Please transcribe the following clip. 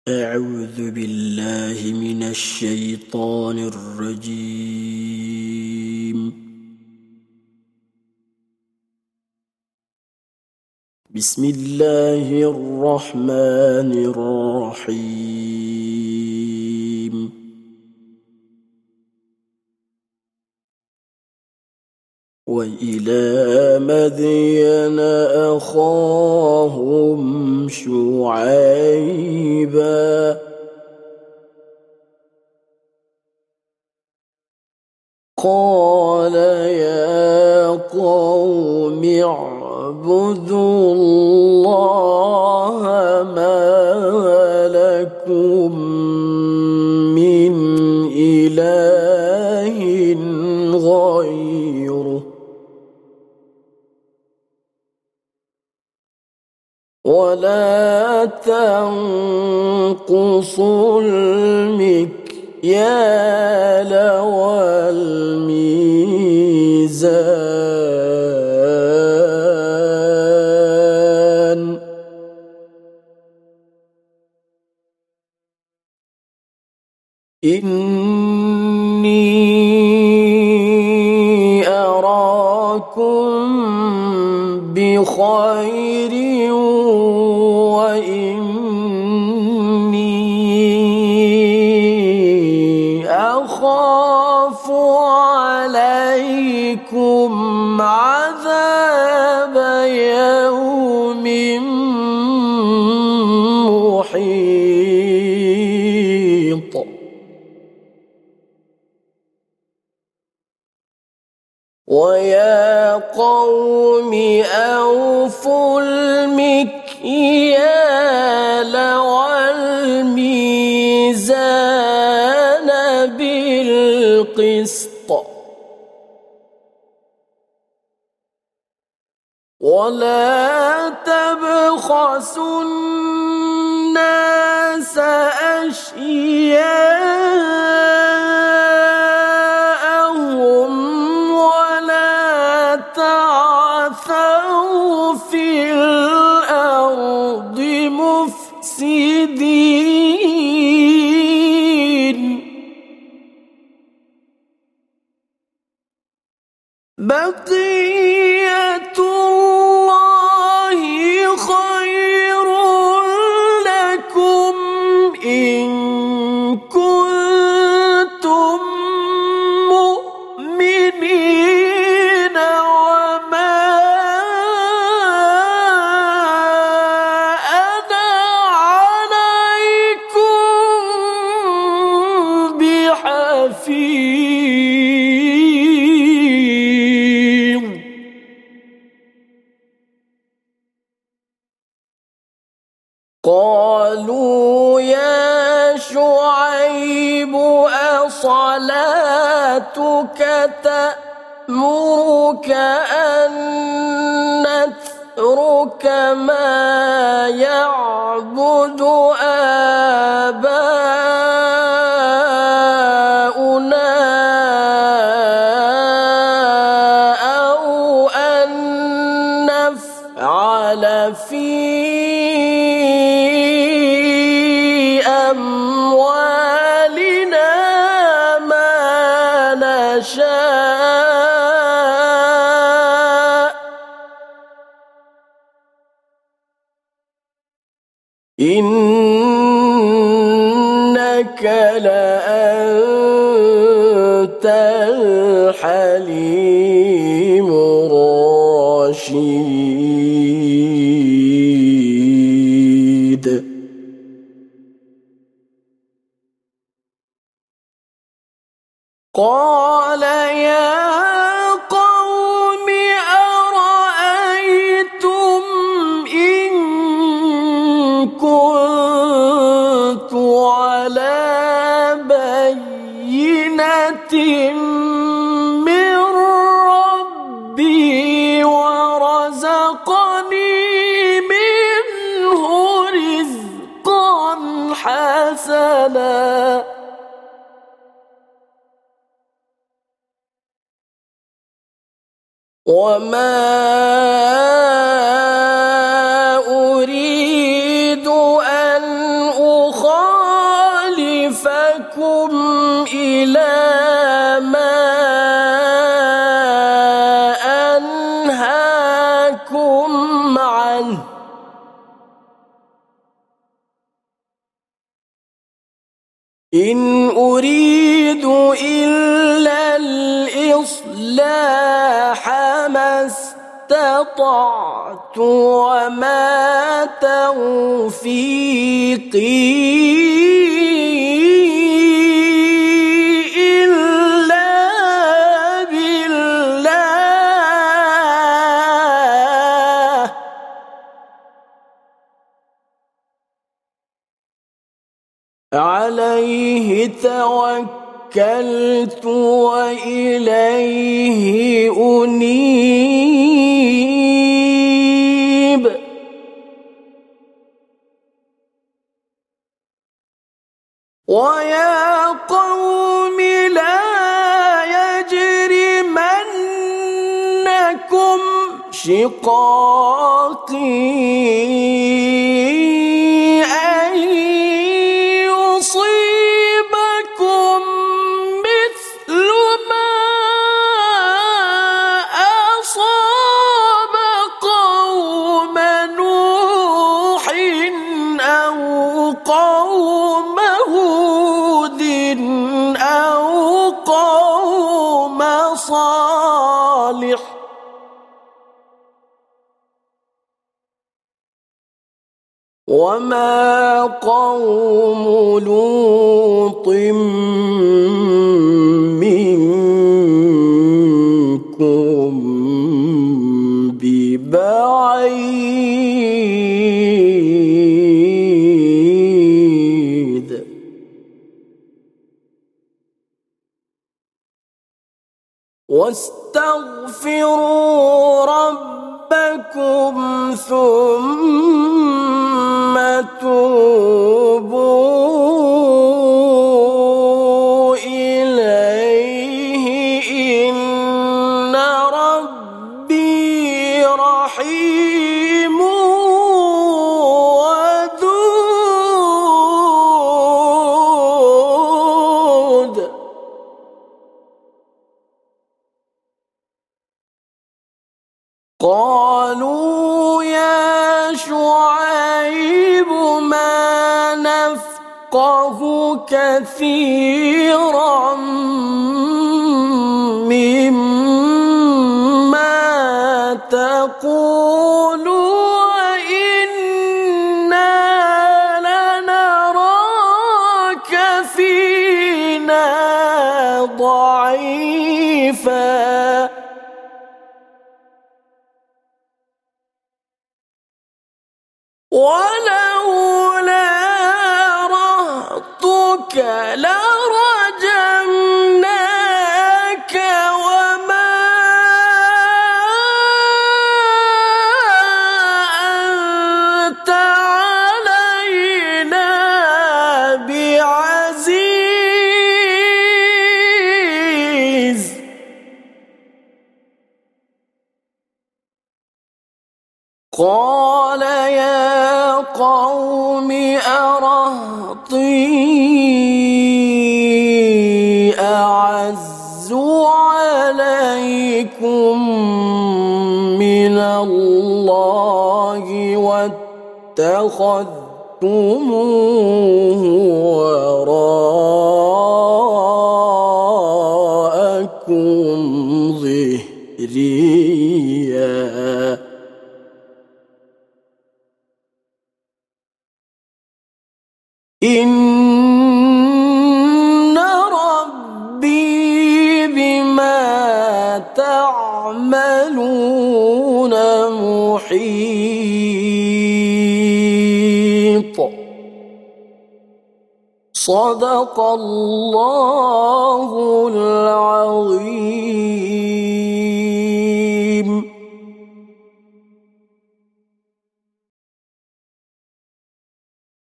أعوذ بالله من الشيطان الرجيم. بسم الله الرحمن الرحيم. وإلى مدين أخاهم شعيبا قال يا قوم اعبدوا الله ما لكم من إله غيره ولا تنقصوا المكيال والميزان إني أراكم بخير وإني أخاف عليكم عذاب يوم محيط ويا قوم أوفوا المكيال والميزان بالقسط ولا تبخسوا الناس أشياءهم ولا تعثوا في الأرض مفسدين بقية الله خير لكم إن كنتم مؤمنين وما أنا عليكم بحفيظ قالوا يا شعيب أصلاتك تأمرك أن نترك ما يعبد آباؤنا أو أن نفعل في أموالنا ما نشاء إنك لأنت الحليم الرشيد قال يا قوم أرأيتم إن كنت على بينة من ربي ورزقني منه رزقا حسنا وما أريد أن أخالف إن أريد إلا الإصلاح ما استطعت وما توفيقي عليه توكلت وإليه أنيب ويا قوم لا يجرمنكم شقاقي قوم هود أو قوم صالح وما قوم لوط منكم ببعيد واستغفروا ربكم ثم توبوا إليه إن ربي رحيم ودود قالوا يا شعيب ما نفقه كثيرا مما تقول وإنا لنراك فينا ضعيفا ولولا رهطك لرجمناك وما أنت علينا بعزيز قال يا قوم أرهطي أعز عليكم من الله واتخذتموه وراءكم ظهريا إن ربي بما تعملون محيط صدق الله العظيم.